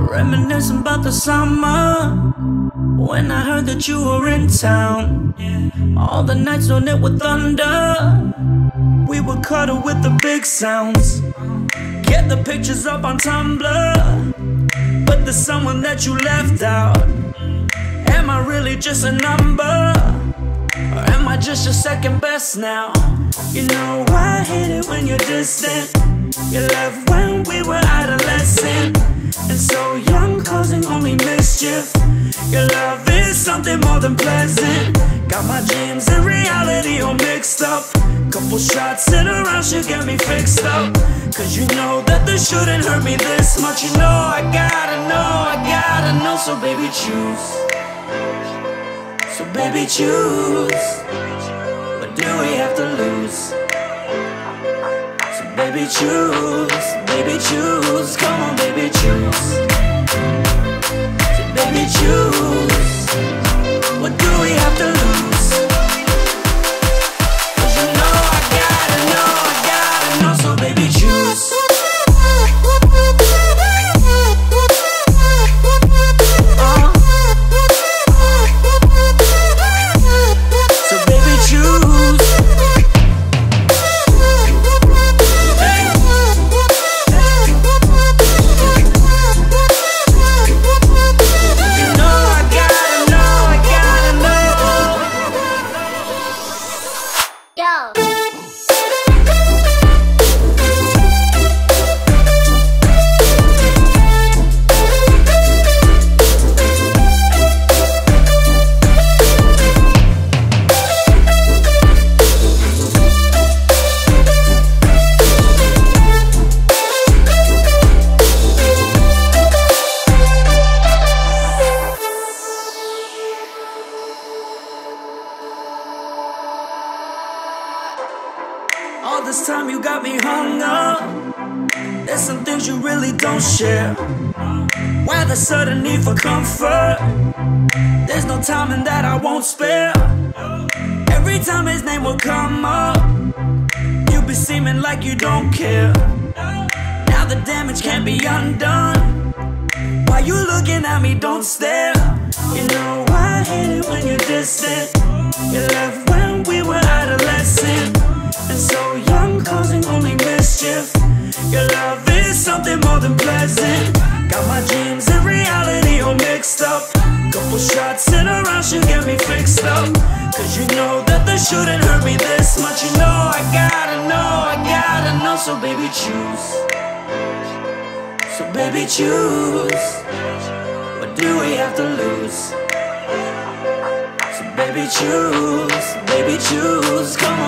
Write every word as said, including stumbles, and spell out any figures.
Reminiscing about the summer when I heard that you were in town. All the nights on it with thunder, we would cuddle with the big sounds. Get the pictures up on Tumblr, but there's someone that you left out. Am I really just a number, or am I just your second best now? You know I hate it when you're distant. You left when we were adolescent, and so young, causing only mischief. Your love is something more than pleasant. Got my dreams and reality all mixed up. Couple shots in a round should get me fixed up. Cause you know that this shouldn't hurt me this much. You know I gotta know, I gotta know. So baby choose, so baby choose. What do we have to lose? So baby choose, baby choose. Come on baby choose. So baby choose. What do we have to lose? Cause you know I gotta know, I gotta know. So baby choose. All this time you got me hung up. There's some things you really don't share. Why the sudden need for comfort? There's no time in that I won't spare. Every time his name will come up, you be seeming like you don't care. Now the damage can't be undone. Why you looking at me, don't stare. You know I hate it when you're distant. You left when we were adolescent, and so young, causing only mischief. Your love is something more than pleasant. Got my dreams and reality all mixed up. Couple shots in a round should get me fixed up. Cause you know that this shouldn't hurt me this much. You know I gotta know, I gotta know. So baby choose, so baby choose. What do we have to lose? So baby choose, baby choose. Come on.